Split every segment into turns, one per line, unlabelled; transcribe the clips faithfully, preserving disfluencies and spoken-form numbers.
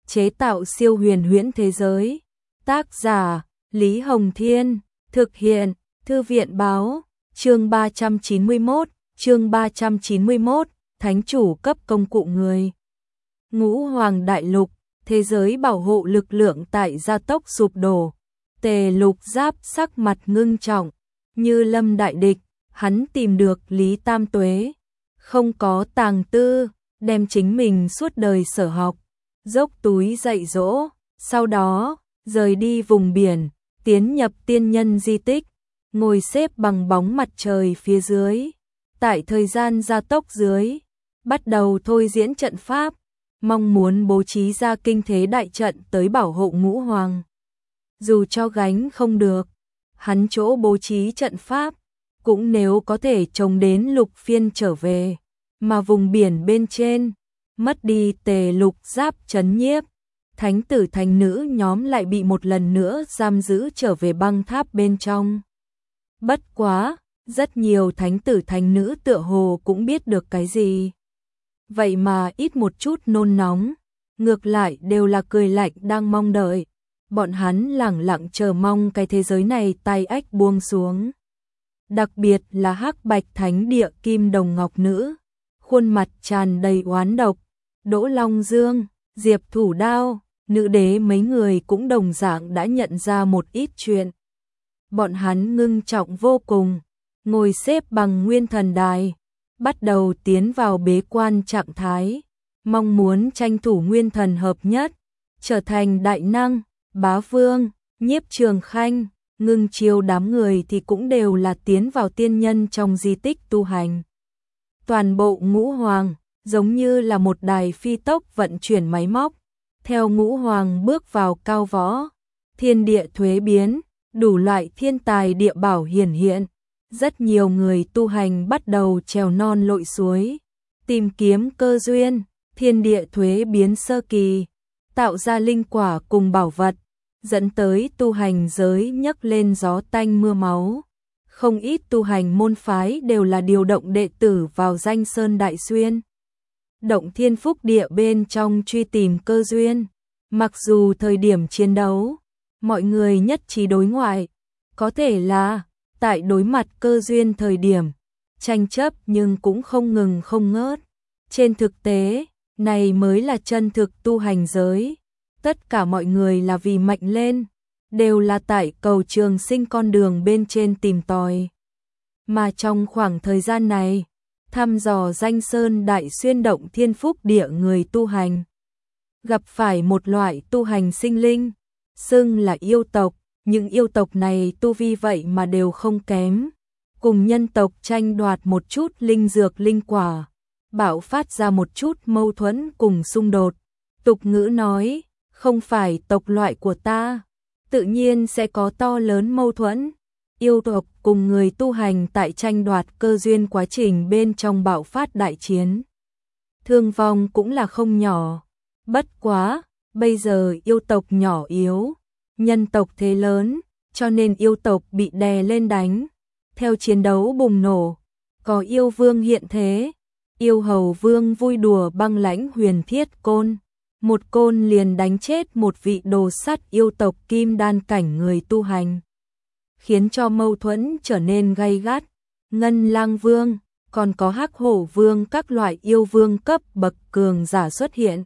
chế tạo siêu huyền huyễn thế giới. Tác giả Lý Hồng Thiên, thực hiện Thư viện Báo. Chương ba trăm chín mươi mốt, chương ba trăm chín mươi mốt, Thánh chủ cấp công cụ người. Ngũ Hoàng Đại Lục, thế giới bảo hộ lực lượng tại gia tốc sụp đổ. Tề Lục Giáp sắc mặt ngưng trọng, như lâm đại địch, hắn tìm được Lý Tam Tuế, không có tàng tư, đem chính mình suốt đời sở học, dốc túi dạy dỗ, sau đó rời đi vùng biển, tiến nhập tiên nhân di tích, ngồi xếp bằng bóng mặt trời phía dưới, tại thời gian gia tốc dưới, bắt đầu thôi diễn trận pháp, mong muốn bố trí ra kinh thế đại trận tới bảo hộ Ngũ Hoàng. Dù cho gánh không được, hắn chỗ bố trí trận pháp, cũng nếu có thể chống đến Lục Phiên trở về, mà vùng biển bên trên, mất đi Tề Lục Giáp trấn nhiếp, thánh tử thánh nữ nhóm lại bị một lần nữa giam giữ trở về băng tháp bên trong. Bất quá, rất nhiều thánh tử thánh nữ tựa hồ cũng biết được cái gì. Vậy mà ít một chút nôn nóng, ngược lại đều là cười lạnh đang mong đợi. Bọn hắn lẳng lặng chờ mong cái thế giới này tay ách buông xuống. Đặc biệt là Hắc Bạch Thánh Địa Kim Đồng Ngọc Nữ, khuôn mặt tràn đầy oán độc, Đỗ Long Dương, Diệp Thủ Đao, nữ đế mấy người cũng đồng dạng đã nhận ra một ít chuyện. Bọn hắn ngưng trọng vô cùng, ngồi xếp bằng nguyên thần đài, bắt đầu tiến vào bế quan trạng thái, mong muốn tranh thủ nguyên thần hợp nhất, trở thành đại năng. Bá Vương, Nhiếp Trường Khanh, Ngưng Chiêu đám người thì cũng đều là tiến vào tiên nhân trong di tích tu hành. Toàn bộ Ngũ Hoàng, giống như là một đài phi tốc vận chuyển máy móc, theo Ngũ Hoàng bước vào cao võ, thiên địa thuế biến, đủ loại thiên tài địa bảo hiển hiện, rất nhiều người tu hành bắt đầu trèo non lội suối, tìm kiếm cơ duyên, thiên địa thuế biến sơ kỳ, tạo ra linh quả cùng bảo vật, dẫn tới tu hành giới nhấc lên gió tanh mưa máu. Không ít tu hành môn phái đều là điều động đệ tử vào Danh Sơn Đại Xuyên, Động Thiên Phúc Địa bên trong truy tìm cơ duyên. Mặc dù thời điểm chiến đấu, mọi người nhất trí đối ngoại, có thể là tại đối mặt cơ duyên thời điểm, tranh chấp nhưng cũng không ngừng không ngớt. Trên thực tế, này mới là chân thực tu hành giới. Tất cả mọi người là vì mạnh lên, đều là tại cầu trường sinh con đường bên trên tìm tòi. Mà trong khoảng thời gian này, thăm dò Danh Sơn Đại Xuyên Động Thiên Phúc Địa người tu hành, gặp phải một loại tu hành sinh linh, xưng là yêu tộc. Những yêu tộc này tu vi vậy mà đều không kém, cùng nhân tộc tranh đoạt một chút linh dược linh quả, bạo phát ra một chút mâu thuẫn cùng xung đột. Tục ngữ nói, không phải tộc loại của ta, tự nhiên sẽ có to lớn mâu thuẫn. Yêu tộc cùng người tu hành tại tranh đoạt cơ duyên quá trình bên trong bạo phát đại chiến. Thương vong cũng là không nhỏ. Bất quá, bây giờ yêu tộc nhỏ yếu, nhân tộc thế lớn, cho nên yêu tộc bị đè lên đánh. Theo chiến đấu bùng nổ, có yêu vương hiện thế, yêu hầu vương vui đùa băng lãnh huyền thiết côn. Một côn liền đánh chết một vị đồ sắt yêu tộc kim đan cảnh người tu hành, khiến cho mâu thuẫn trở nên gay gắt. Ngân Lang Vương, còn có Hắc Hổ Vương, các loại yêu vương cấp bậc cường giả xuất hiện,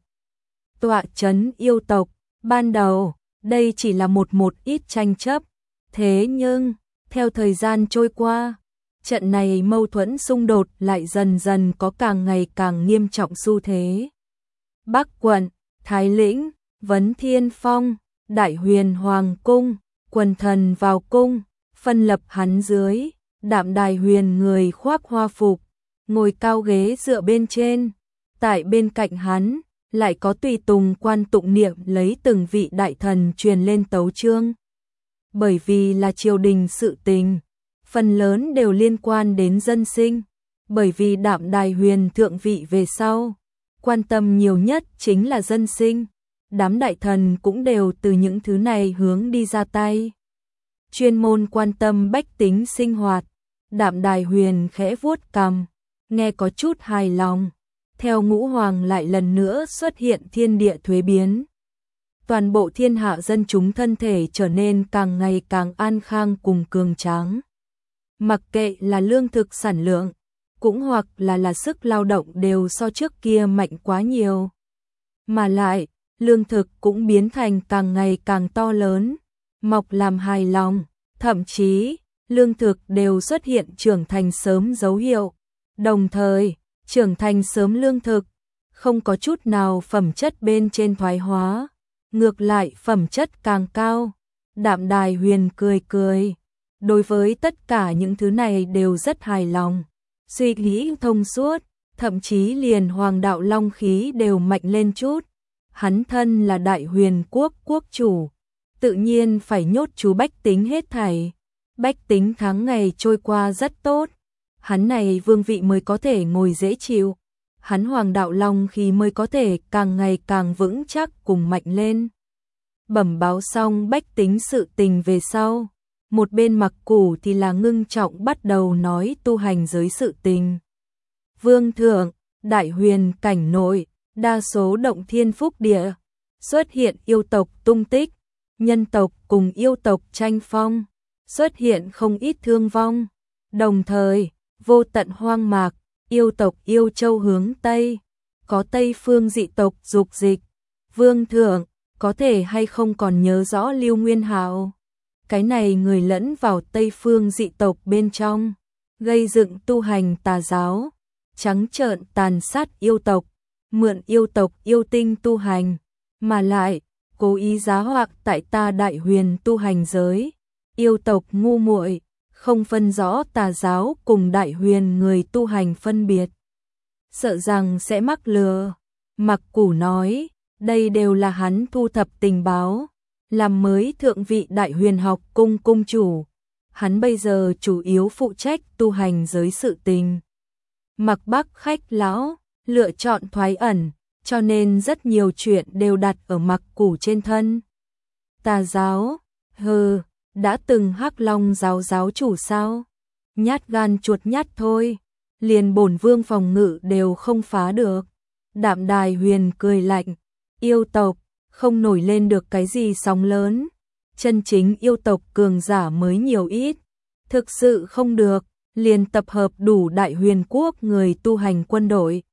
tọa trấn yêu tộc. Ban đầu, đây chỉ là một một ít tranh chấp, thế nhưng, theo thời gian trôi qua, trận này mâu thuẫn xung đột lại dần dần có càng ngày càng nghiêm trọng xu thế. Bắc quận, Thái Lĩnh, Vấn Thiên Phong, Đại Huyền Hoàng Cung, quần thần vào cung, phân lập hắn dưới, Đạm Đài Huyền người khoác hoa phục, ngồi cao ghế dựa bên trên, tại bên cạnh hắn, lại có tùy tùng quan tụng niệm lấy từng vị đại thần truyền lên tấu chương. Bởi vì là triều đình sự tình, phần lớn đều liên quan đến dân sinh, bởi vì Đạm Đài Huyền thượng vị về sau, quan tâm nhiều nhất chính là dân sinh, đám đại thần cũng đều từ những thứ này hướng đi ra tay. Chuyên môn quan tâm bách tính sinh hoạt. Đạm Đài Huyền khẽ vuốt cằm, nghe có chút hài lòng. Theo Ngũ Hoàng lại lần nữa xuất hiện thiên địa thuế biến, toàn bộ thiên hạ dân chúng thân thể trở nên càng ngày càng an khang cùng cường tráng. Mặc kệ là lương thực sản lượng, cũng hoặc là là sức lao động đều so trước kia mạnh quá nhiều. Mà lại, lương thực cũng biến thành càng ngày càng to lớn, mọc làm hài lòng, thậm chí, lương thực đều xuất hiện trưởng thành sớm dấu hiệu. Đồng thời, trưởng thành sớm lương thực, không có chút nào phẩm chất bên trên thoái hóa, ngược lại phẩm chất càng cao. Đạm Đài Huyền cười cười, đối với tất cả những thứ này đều rất hài lòng, suy nghĩ thông suốt, thậm chí liền hoàng đạo long khí đều mạnh lên chút. Hắn thân là Đại Huyền quốc quốc chủ, tự nhiên phải nhốt chú bách tính hết thảy. Bách tính tháng ngày trôi qua rất tốt, hắn này vương vị mới có thể ngồi dễ chịu, hắn hoàng đạo long khí mới có thể càng ngày càng vững chắc cùng mạnh lên. Bẩm báo xong bách tính sự tình về sau, một bên Mặc Củ thì là ngưng trọng bắt đầu nói tu hành giới sự tình. Vương thượng, Đại Huyền cảnh nội, đa số động thiên phúc địa, xuất hiện yêu tộc tung tích, nhân tộc cùng yêu tộc tranh phong, xuất hiện không ít thương vong. Đồng thời, vô tận hoang mạc, yêu tộc yêu châu hướng Tây, có Tây phương dị tộc dục dịch. Vương thượng, có thể hay không còn nhớ rõ Lưu Nguyên Hạo? Cái này người lẫn vào Tây phương dị tộc bên trong, gây dựng tu hành tà giáo, trắng trợn tàn sát yêu tộc, mượn yêu tộc yêu tinh tu hành, mà lại cố ý giá họa tại ta Đại Huyền tu hành giới. Yêu tộc ngu muội, không phân rõ tà giáo cùng Đại Huyền người tu hành phân biệt, sợ rằng sẽ mắc lừa. Mặc Củ nói, đây đều là hắn thu thập tình báo, làm mới thượng vị Đại Huyền học cung cung chủ. Hắn bây giờ chủ yếu phụ trách tu hành giới sự tình. Mặc Bắc khách lão lựa chọn thoái ẩn, cho nên rất nhiều chuyện đều đặt ở Mặc Củ trên thân. Tà giáo, hừ, đã từng Hắc Long giáo giáo chủ sao? Nhát gan chuột nhát thôi, liền bổn vương phòng ngự đều không phá được. Đạm Đài Huyền cười lạnh, yêu tộc không nổi lên được cái gì sóng lớn, chân chính yêu tộc cường giả mới nhiều ít, thực sự không được, liền tập hợp đủ Đại Huyền quốc người tu hành quân đội,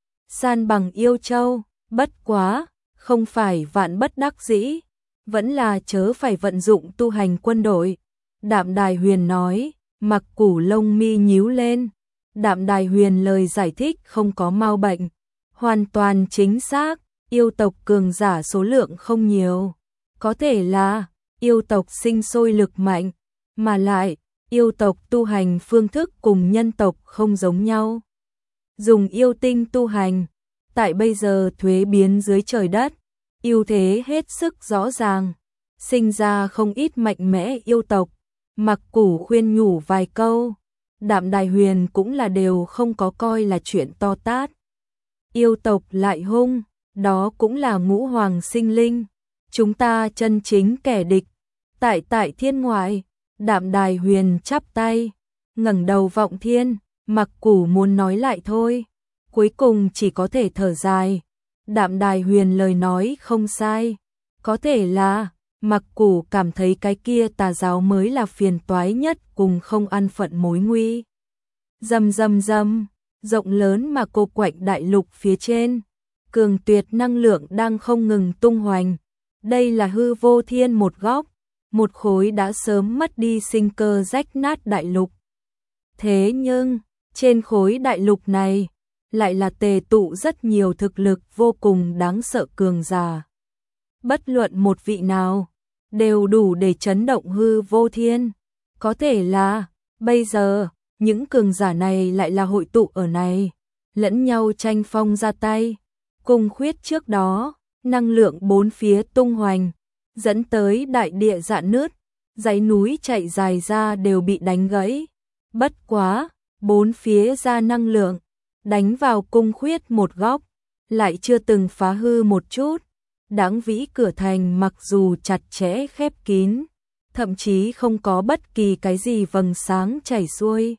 san bằng yêu châu. Bất quá, không phải vạn bất đắc dĩ, vẫn là chớ phải vận dụng tu hành quân đội. Đạm Đài Huyền nói. Mặc Củ lông mi nhíu lên. Đạm Đài Huyền lời giải thích không có mau bệnh, hoàn toàn chính xác. Yêu tộc cường giả số lượng không nhiều, có thể là yêu tộc sinh sôi lực mạnh, mà lại yêu tộc tu hành phương thức cùng nhân tộc không giống nhau. Dùng yêu tinh tu hành, tại bây giờ thuế biến dưới trời đất, ưu thế hết sức rõ ràng, sinh ra không ít mạnh mẽ yêu tộc. Mặc Củ khuyên nhủ vài câu, Đạm Đài Huyền cũng là đều không có coi là chuyện to tát. Yêu tộc lại hung, đó cũng là ngũ hoàng sinh linh, chúng ta chân chính kẻ địch. Tại tại thiên ngoại, Đạm Đài Huyền chắp tay, ngẩng đầu vọng thiên. Mặc Củ muốn nói lại thôi, cuối cùng chỉ có thể thở dài. Đạm Đài Huyền lời nói không sai, có thể là Mặc Củ cảm thấy cái kia tà giáo mới là phiền toái nhất cùng không ăn phận mối nguy. Rầm rầm rầm, rộng lớn mà cô quạnh đại lục phía trên, cường tuyệt năng lượng đang không ngừng tung hoành. Đây là hư vô thiên một góc, một khối đã sớm mất đi sinh cơ rách nát đại lục. Thế nhưng, trên khối đại lục này, lại là tề tụ rất nhiều thực lực vô cùng đáng sợ cường giả. Bất luận một vị nào, đều đủ để chấn động hư vô thiên. Có thể là, bây giờ, những cường giả này lại là hội tụ ở này, lẫn nhau tranh phong ra tay. Cùng khuyết trước đó, năng lượng bốn phía tung hoành, dẫn tới đại địa rạn nứt, dãy núi chạy dài ra đều bị đánh gãy. Bất quá, bốn phía ra năng lượng, đánh vào cung khuyết một góc, lại chưa từng phá hư một chút. Đáng vĩ cửa thành mặc dù chặt chẽ khép kín, thậm chí không có bất kỳ cái gì vầng sáng chảy xuôi.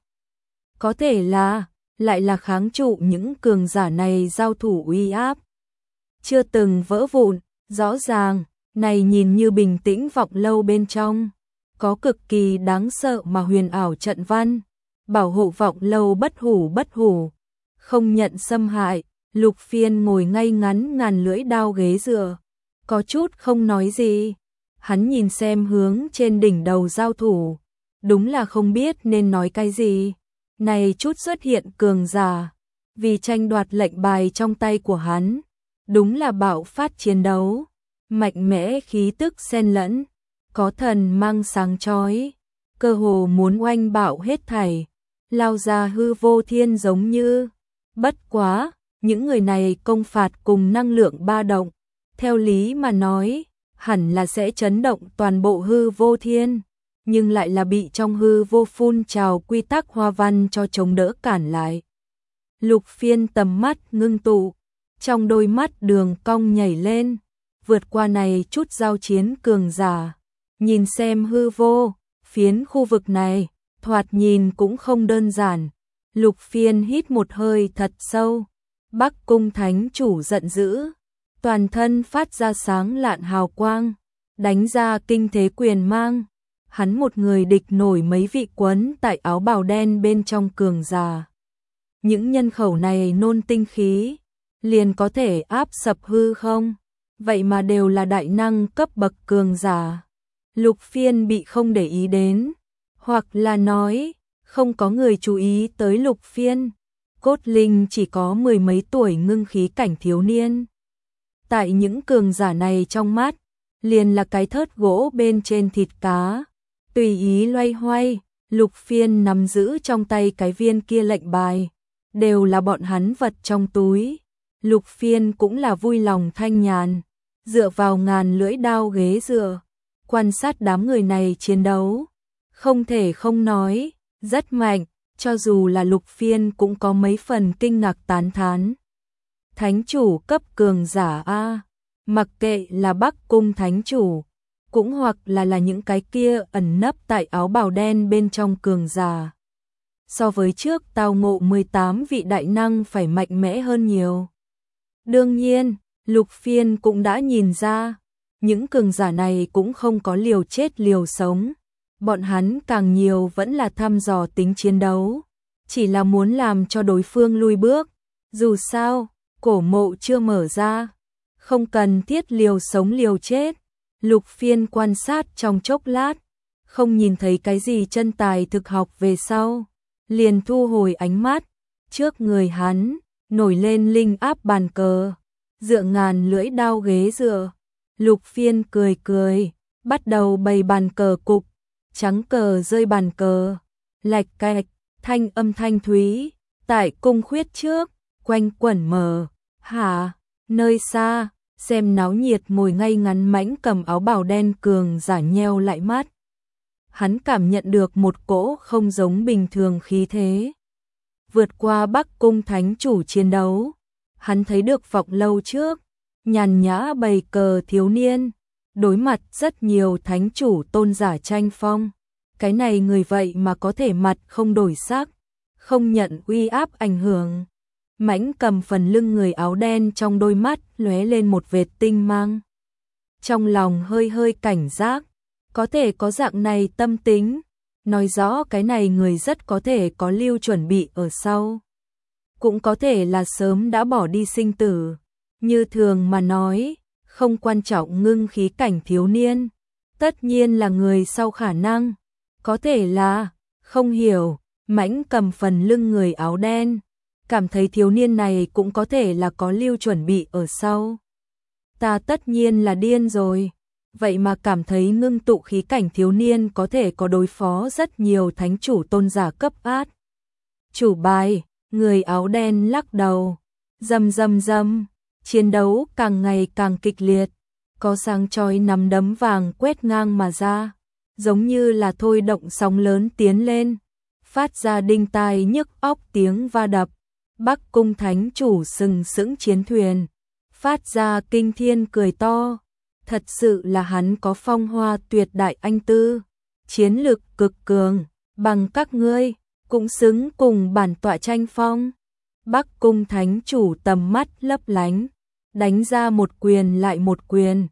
Có thể là, lại là kháng trụ những cường giả này giao thủ uy áp. Chưa từng vỡ vụn, rõ ràng, Này nhìn như bình tĩnh vọng lâu bên trong, có cực kỳ đáng sợ mà huyền ảo trận văn, bảo hộ vọng lâu bất hủ bất hủ, không nhận xâm hại. Lục Phiên ngồi ngay ngắn ngàn lưỡi đao ghế dựa, có chút không nói gì. Hắn nhìn xem hướng trên đỉnh đầu giao thủ, đúng là không biết nên nói cái gì. Này chút xuất hiện cường giả, vì tranh đoạt lệnh bài trong tay của hắn, đúng là bạo phát chiến đấu, mạnh mẽ khí tức xen lẫn, có thần mang sáng chói, cơ hồ muốn oanh bạo hết thảy, lao ra hư vô thiên giống như. Bất quá, những người này công phạt cùng năng lượng ba động, theo lý mà nói, hẳn là sẽ chấn động toàn bộ hư vô thiên, nhưng lại là bị trong hư vô phun trào quy tắc hoa văn cho chống đỡ cản lại. Lục Phiên tầm mắt ngưng tụ, trong đôi mắt đường cong nhảy lên, vượt qua này chút giao chiến cường giả, nhìn xem hư vô, phiến khu vực này, thoạt nhìn cũng không đơn giản. Lục Phiên hít một hơi thật sâu, Bắc Cung Thánh Chủ giận dữ, toàn thân phát ra sáng lạn hào quang, đánh ra kinh thế quyền mang. Hắn một người địch nổi mấy vị quấn tại áo bào đen bên trong cường giả. Những nhân khẩu này nôn tinh khí, liền có thể áp sập hư không? Vậy mà đều là đại năng cấp bậc cường giả. Lục Phiên bị không để ý đến, hoặc là nói, không có người chú ý tới Lục Phiên. Cốt Linh chỉ có mười mấy tuổi ngưng khí cảnh thiếu niên. Tại những cường giả này trong mắt, liền là cái thớt gỗ bên trên thịt cá. Tùy ý loay hoay, Lục Phiên nắm giữ trong tay cái viên kia lệnh bài, đều là bọn hắn vật trong túi. Lục Phiên cũng là vui lòng thanh nhàn, dựa vào ngàn lưỡi đao ghế dựa, quan sát đám người này chiến đấu. Không thể không nói, rất mạnh, cho dù là Lục Phiên cũng có mấy phần kinh ngạc tán thán. Thánh chủ cấp cường giả a, mặc kệ là Bắc Cung Thánh chủ, cũng hoặc là là những cái kia ẩn nấp tại áo bào đen bên trong cường giả. So với trước tao ngộ mười tám vị đại năng phải mạnh mẽ hơn nhiều. Đương nhiên, Lục Phiên cũng đã nhìn ra, những cường giả này cũng không có liều chết liều sống. Bọn hắn càng nhiều vẫn là thăm dò tính chiến đấu, chỉ là muốn làm cho đối phương lui bước. Dù sao, cổ mộ chưa mở ra, không cần thiết liều sống liều chết. Lục Phiên quan sát trong chốc lát, không nhìn thấy cái gì chân tài thực học về sau, liền thu hồi ánh mắt. Trước người hắn, nổi lên linh áp bàn cờ, dựa ngàn lưỡi đao ghế dựa. Lục Phiên cười cười, bắt đầu bày bàn cờ cục, trắng cờ rơi bàn cờ, lạch cạch, thanh âm thanh thúy, tại cung khuyết trước, quanh quẩn mờ, hả, nơi xa. Xem náo nhiệt ngồi ngay ngắn mãnh cầm áo bào đen cường giả nheo lại mắt. Hắn cảm nhận được một cỗ không giống bình thường khí thế. Vượt qua Bắc Cung Thánh chủ chiến đấu, hắn thấy được vọng lâu trước, nhàn nhã bày cờ thiếu niên, đối mặt rất nhiều thánh chủ tôn giả tranh phong. Cái này người vậy mà có thể mặt không đổi sắc, không nhận uy áp ảnh hưởng. Mãnh cầm phần lưng người áo đen trong đôi mắt lóe lên một vệt tinh mang. Trong lòng hơi hơi cảnh giác, có thể có dạng này tâm tính, nói rõ cái này người rất có thể có lưu chuẩn bị ở sau. Cũng có thể là sớm đã bỏ đi sinh tử. Như thường mà nói, không quan trọng ngưng khí cảnh thiếu niên, tất nhiên là người sau khả năng. Có thể là, không hiểu, mãnh cầm phần lưng người áo đen, cảm thấy thiếu niên này cũng có thể là có lưu chuẩn bị ở sau. Ta tất nhiên là điên rồi, vậy mà cảm thấy ngưng tụ khí cảnh thiếu niên có thể có đối phó rất nhiều thánh chủ tôn giả cấp át. Chủ bài, người áo đen lắc đầu, rầm rầm rầm, chiến đấu càng ngày càng kịch liệt, có sáng chói nắm đấm vàng quét ngang mà ra, giống như là thôi động sóng lớn tiến lên, phát ra đinh tai nhức óc tiếng va đập. Bắc Cung Thánh chủ sừng sững chiến thuyền, phát ra kinh thiên cười to. Thật sự là hắn có phong hoa tuyệt đại anh tư, chiến lực cực cường, bằng các ngươi, cũng xứng cùng bản tọa tranh phong. Bắc Cung Thánh chủ tầm mắt lấp lánh, đánh ra một quyền lại một quyền,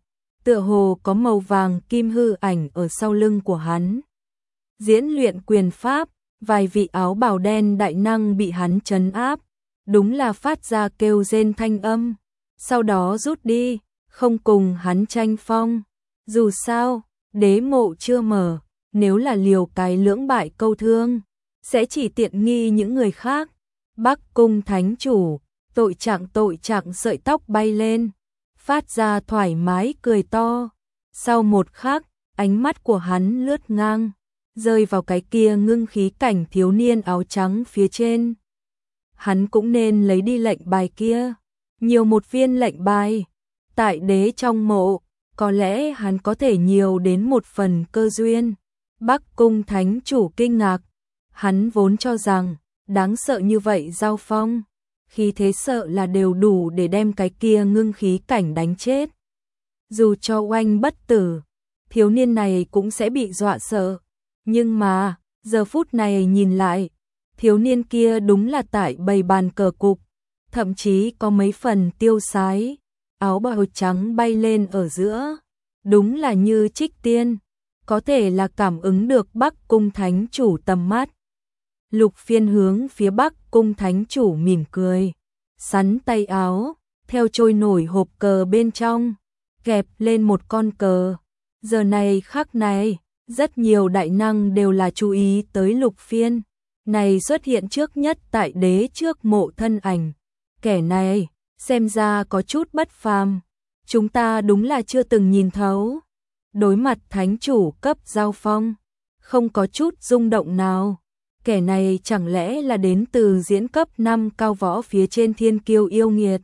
tựa hồ có màu vàng kim hư ảnh ở sau lưng của hắn. Diễn luyện quyền pháp, vài vị áo bào đen đại năng bị hắn trấn áp, đúng là phát ra kêu rên thanh âm, sau đó rút đi, không cùng hắn tranh phong. Dù sao, đế mộ chưa mở, nếu là liều cái lưỡng bại câu thương, sẽ chỉ tiện nghi những người khác. Bắc Cung thánh chủ, tội trạng tội trạng sợi tóc bay lên, phát ra thoải mái cười to. Sau một khắc, ánh mắt của hắn lướt ngang, rơi vào cái kia ngưng khí cảnh thiếu niên áo trắng phía trên. Hắn cũng nên lấy đi lệnh bài kia, nhiều một viên lệnh bài. Tại đế trong mộ, có lẽ hắn có thể nhiều đến một phần cơ duyên. Bắc Cung thánh chủ kinh ngạc, hắn vốn cho rằng, đáng sợ như vậy giao phong, khi thế sợ là đều đủ để đem cái kia ngưng khí cảnh đánh chết. Dù cho oanh bất tử, thiếu niên này cũng sẽ bị dọa sợ. Nhưng mà, giờ phút này nhìn lại, thiếu niên kia đúng là tại bầy bàn cờ cục, thậm chí có mấy phần tiêu sái, áo bào trắng bay lên ở giữa, đúng là như trích tiên, có thể là cảm ứng được Bắc Cung thánh chủ tầm mắt. Lục Phiên hướng phía Bắc Cung thánh chủ mỉm cười, sắn tay áo, theo trôi nổi hộp cờ bên trong, kẹp lên một con cờ. Giờ này khắc này, rất nhiều đại năng đều là chú ý tới Lục Phiên, này xuất hiện trước nhất tại đế trước mộ thân ảnh. Kẻ này, xem ra có chút bất phàm, chúng ta đúng là chưa từng nhìn thấu. Đối mặt thánh chủ cấp giao phong, không có chút rung động nào. Kẻ này chẳng lẽ là đến từ diễn cấp năm cao võ phía trên thiên kiêu yêu nghiệt.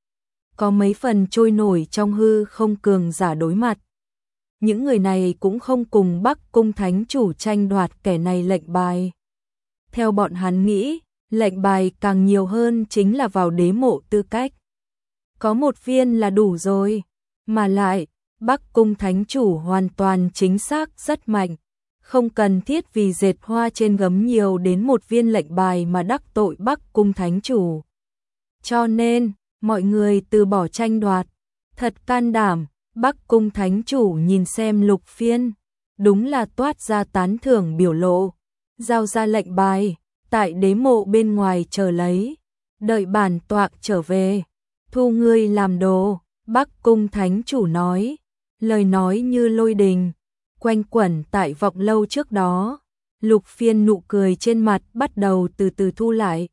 Có mấy phần trôi nổi trong hư không cường giả đối mặt. Những người này cũng không cùng Bắc Cung thánh chủ tranh đoạt kẻ này lệnh bài. Theo bọn hắn nghĩ, lệnh bài càng nhiều hơn chính là vào đế mộ tư cách. Có một viên là đủ rồi, mà lại, Bắc Cung thánh chủ hoàn toàn chính xác rất mạnh. Không cần thiết vì dệt hoa trên gấm nhiều đến một viên lệnh bài mà đắc tội Bắc Cung thánh chủ. Cho nên, mọi người từ bỏ tranh đoạt. Thật can đảm, Bắc Cung thánh chủ nhìn xem Lục Phiên, đúng là toát ra tán thưởng biểu lộ. Giao ra lệnh bài, tại đế mộ bên ngoài chờ lấy, đợi bản tọa trở về, thu ngươi làm đồ. Bắc Cung thánh chủ nói, lời nói như lôi đình, quanh quẩn tại vọng lâu trước đó. Lục Phiên nụ cười trên mặt bắt đầu từ từ thu lại.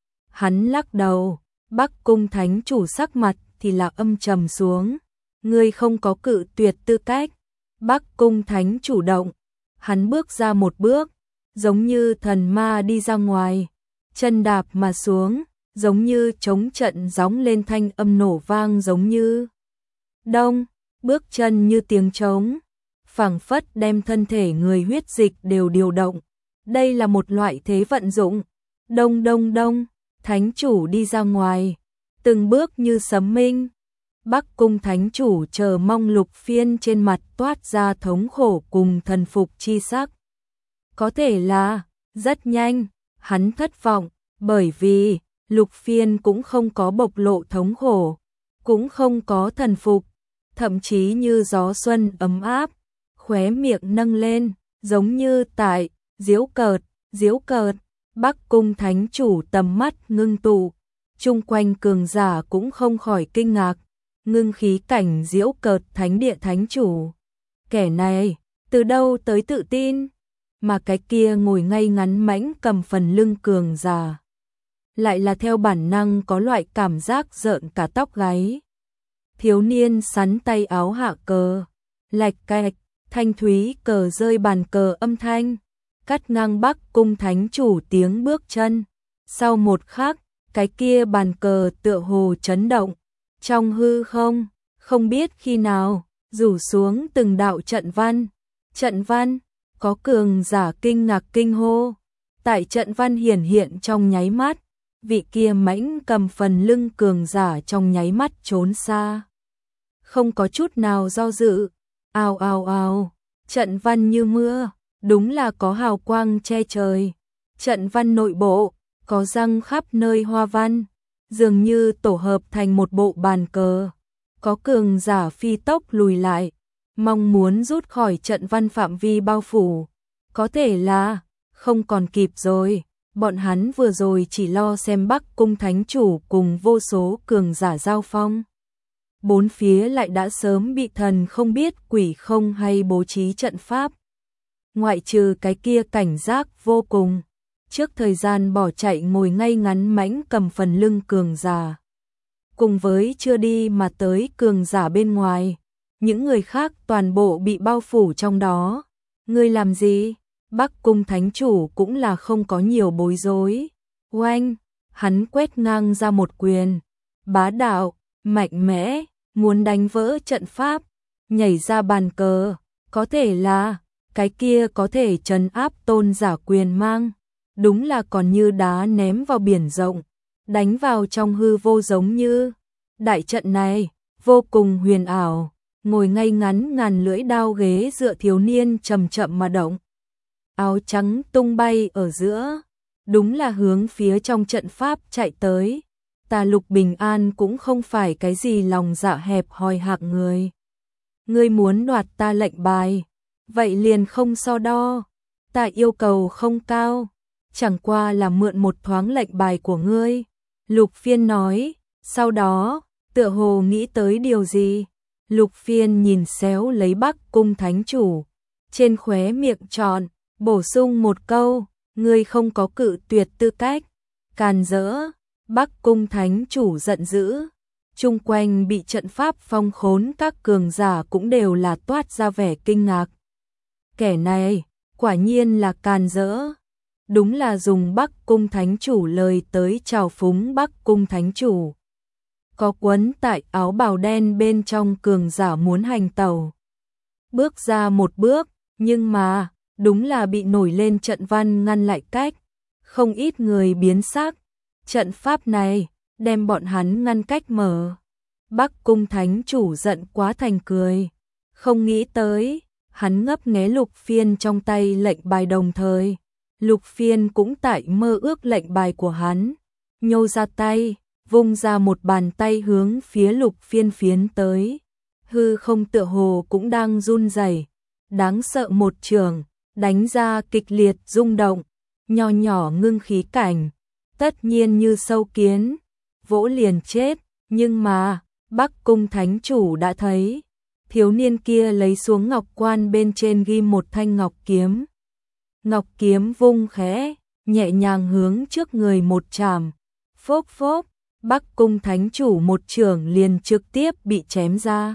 Hắn lắc đầu, Bắc Cung thánh chủ sắc mặt thì là âm trầm xuống. Ngươi không có cự tuyệt tư cách. Bắc Cung thánh chủ động, hắn bước ra một bước, giống như thần ma đi ra ngoài, chân đạp mà xuống, giống như trống trận gióng lên thanh âm nổ vang giống như đông, bước chân như tiếng trống, phảng phất đem thân thể người huyết dịch đều điều động. Đây là một loại thế vận dụng. Đông đông đông, thánh chủ đi ra ngoài, từng bước như sấm minh. Bắc Cung thánh chủ chờ mong Lục Phiên trên mặt toát ra thống khổ cùng thần phục chi sắc. Có thể là, rất nhanh, hắn thất vọng, bởi vì Lục Phiên cũng không có bộc lộ thống khổ, cũng không có thần phục, thậm chí như gió xuân ấm áp, khóe miệng nâng lên, giống như tại giễu cợt, giễu cợt. Bắc Cung thánh chủ tầm mắt ngưng tụ, chung quanh cường giả cũng không khỏi kinh ngạc. Ngưng khí cảnh giễu cợt thánh địa thánh chủ, kẻ này từ đâu tới tự tin, mà cái kia ngồi ngay ngắn mãnh cầm phần lưng cường giả lại là theo bản năng có loại cảm giác rợn cả tóc gáy. Thiếu niên sắn tay áo hạ cờ, lạch cạch, thanh thúy cờ rơi bàn cờ âm thanh, cắt ngang Bắc Cung thánh chủ tiếng bước chân. Sau một khắc, cái kia bàn cờ tựa hồ chấn động. Trong hư không, không biết khi nào, rủ xuống từng đạo trận văn. Trận văn, có cường giả kinh ngạc kinh hô. Tại trận văn hiển hiện trong nháy mắt, vị kia mãnh cầm phần lưng cường giả trong nháy mắt trốn xa. Không có chút nào do dự, ào ào ào, trận văn như mưa, đúng là có hào quang che trời. Trận văn nội bộ, có răng khắp nơi hoa văn, dường như tổ hợp thành một bộ bàn cờ. có cường giả phi tốc lùi lại, mong muốn rút khỏi trận văn phạm vi bao phủ. Có thể là không còn kịp rồi, bọn hắn vừa rồi chỉ lo xem Bắc Cung Thánh Chủ cùng vô số cường giả giao phong. Bốn phía lại đã sớm bị thần không biết quỷ không hay bố trí trận pháp. Ngoại trừ cái kia cảnh giác vô cùng, trước thời gian bỏ chạy ngồi ngay ngắn mãnh cầm phần lưng cường giả. Cùng với chưa đi mà tới cường giả bên ngoài, những người khác toàn bộ bị bao phủ trong đó. Ngươi làm gì? Bắc Cung Thánh Chủ cũng là không có nhiều bối rối. Oanh, hắn quét ngang ra một quyền, bá đạo, mạnh mẽ, muốn đánh vỡ trận pháp, nhảy ra bàn cờ, có thể là cái kia có thể trấn áp tôn giả quyền mang, đúng là còn như đá ném vào biển rộng, đánh vào trong hư vô giống như. Đại trận này vô cùng huyền ảo, ngồi ngay ngắn ngàn lưỡi đao ghế dựa thiếu niên chậm chậm mà động. Áo trắng tung bay ở giữa, đúng là hướng phía trong trận pháp chạy tới. Ta Lục Bình An cũng không phải cái gì lòng dạ hẹp hòi hạng người. Ngươi muốn đoạt ta lệnh bài, vậy liền không so đo. Ta yêu cầu không cao, chẳng qua là mượn một thoáng lệnh bài của ngươi. Lục Phiên nói, sau đó, tựa hồ nghĩ tới điều gì. Lục Phiên nhìn xéo lấy Bắc Cung Thánh Chủ, trên khóe miệng tròn, bổ sung một câu, ngươi không có cự tuyệt tư cách. Càn rỡ, Bắc Cung Thánh Chủ giận dữ, chung quanh bị trận pháp phong khốn các cường giả cũng đều là toát ra vẻ kinh ngạc. Kẻ này, quả nhiên là càn rỡ, đúng là dùng Bắc Cung Thánh Chủ lời tới chào phúng Bắc Cung Thánh Chủ. Có quấn tại áo bào đen bên trong cường giả muốn hành tẩu. Bước ra một bước, nhưng mà, đúng là bị nổi lên trận văn ngăn lại cách. Không ít người biến sắc. Trận pháp này, đem bọn hắn ngăn cách mở. Bắc Cung Thánh Chủ giận quá thành cười. Không nghĩ tới, hắn ngấp nghé Lục Phiên trong tay lệnh bài đồng thời. Lục Phiên cũng tại mơ ước lệnh bài của hắn. Nhô ra tay, vung ra một bàn tay hướng phía Lục Phiên phiến tới. Hư không tựa hồ cũng đang run rẩy, đáng sợ một trường, đánh ra kịch liệt rung động, nho nhỏ ngưng khí cảnh, tất nhiên như sâu kiến, vỗ liền chết, nhưng mà, Bắc Cung Thánh Chủ đã thấy, thiếu niên kia lấy xuống ngọc quan bên trên ghi một thanh ngọc kiếm. Ngọc kiếm vung khẽ, nhẹ nhàng hướng trước người một chạm, phốc phốc, Bắc Cung Thánh Chủ một chưởng liền trực tiếp bị chém ra.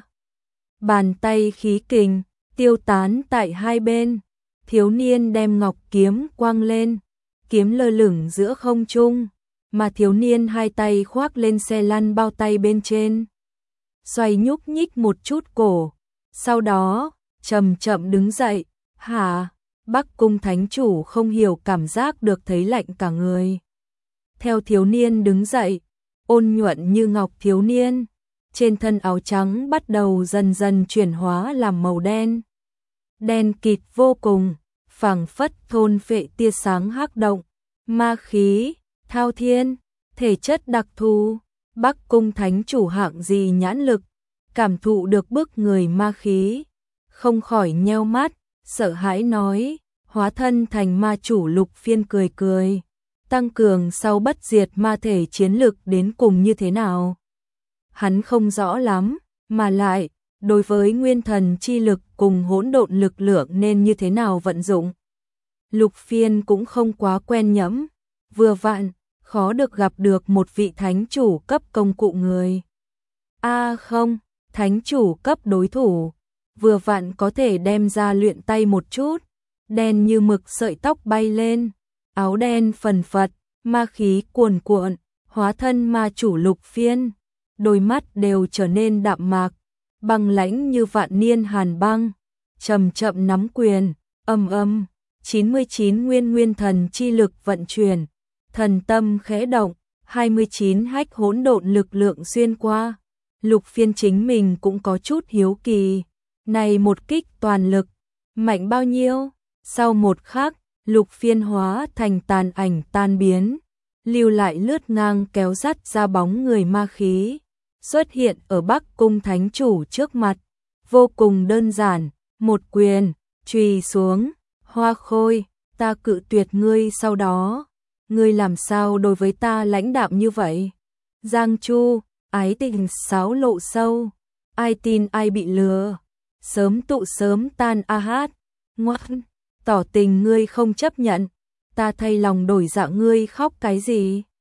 Bàn tay khí kình, tiêu tán tại hai bên, thiếu niên đem ngọc kiếm quăng lên, kiếm lơ lửng giữa không trung, mà thiếu niên hai tay khoác lên xe lăn bao tay bên trên. Xoay nhúc nhích một chút cổ, sau đó, chậm chậm đứng dậy, hả? Bắc Cung Thánh Chủ không hiểu cảm giác được thấy lạnh cả người. Theo thiếu niên đứng dậy, ôn nhuận như ngọc thiếu niên, trên thân áo trắng bắt đầu dần dần chuyển hóa làm màu đen. Đen kịt vô cùng, phảng phất thôn phệ tia sáng hắc động, ma khí, thao thiên, thể chất đặc thù. Bắc Cung Thánh Chủ hạng gì nhãn lực, cảm thụ được bức người ma khí, không khỏi nheo mắt, sợ hãi nói, hóa thân thành ma chủ. Lục Phiên cười cười, tăng cường sau bất diệt ma thể chiến lực đến cùng như thế nào. Hắn không rõ lắm, mà lại, đối với nguyên thần chi lực cùng hỗn độn lực lượng nên như thế nào vận dụng. Lục Phiên cũng không quá quen nhẫm, vừa vặn, khó được gặp được một vị thánh chủ cấp công cụ người. A à không, thánh chủ cấp đối thủ, vừa vặn có thể đem ra luyện tay một chút, đen như mực sợi tóc bay lên, áo đen phần phật, ma khí cuồn cuộn, hóa thân ma chủ. Lục Phiên, đôi mắt đều trở nên đạm mạc, băng lãnh như vạn niên hàn băng, chậm chậm nắm quyền, âm âm, chín mươi chín nguyên nguyên thần chi lực vận chuyển, thần tâm khẽ động, hai mươi chín hách hỗn độn lực lượng xuyên qua. Lục Phiên chính mình cũng có chút hiếu kỳ, này một kích toàn lực, mạnh bao nhiêu? Sau một khắc, Lục Phiên hóa thành tàn ảnh tan biến, lưu lại lướt ngang kéo dắt ra bóng người ma khí. xuất hiện ở Bắc Cung Thánh Chủ trước mặt, vô cùng đơn giản, một quyền, chùy xuống, Hoa Khôi, ta cự tuyệt ngươi sau đó, ngươi làm sao đối với ta lãnh đạm như vậy? Giang Chu, ái tình sáo lộ sâu, ai tin ai bị lừa, sớm tụ sớm tan a hát, ngoan, tỏ tình ngươi không chấp nhận, ta thay lòng đổi dạ ngươi khóc cái gì?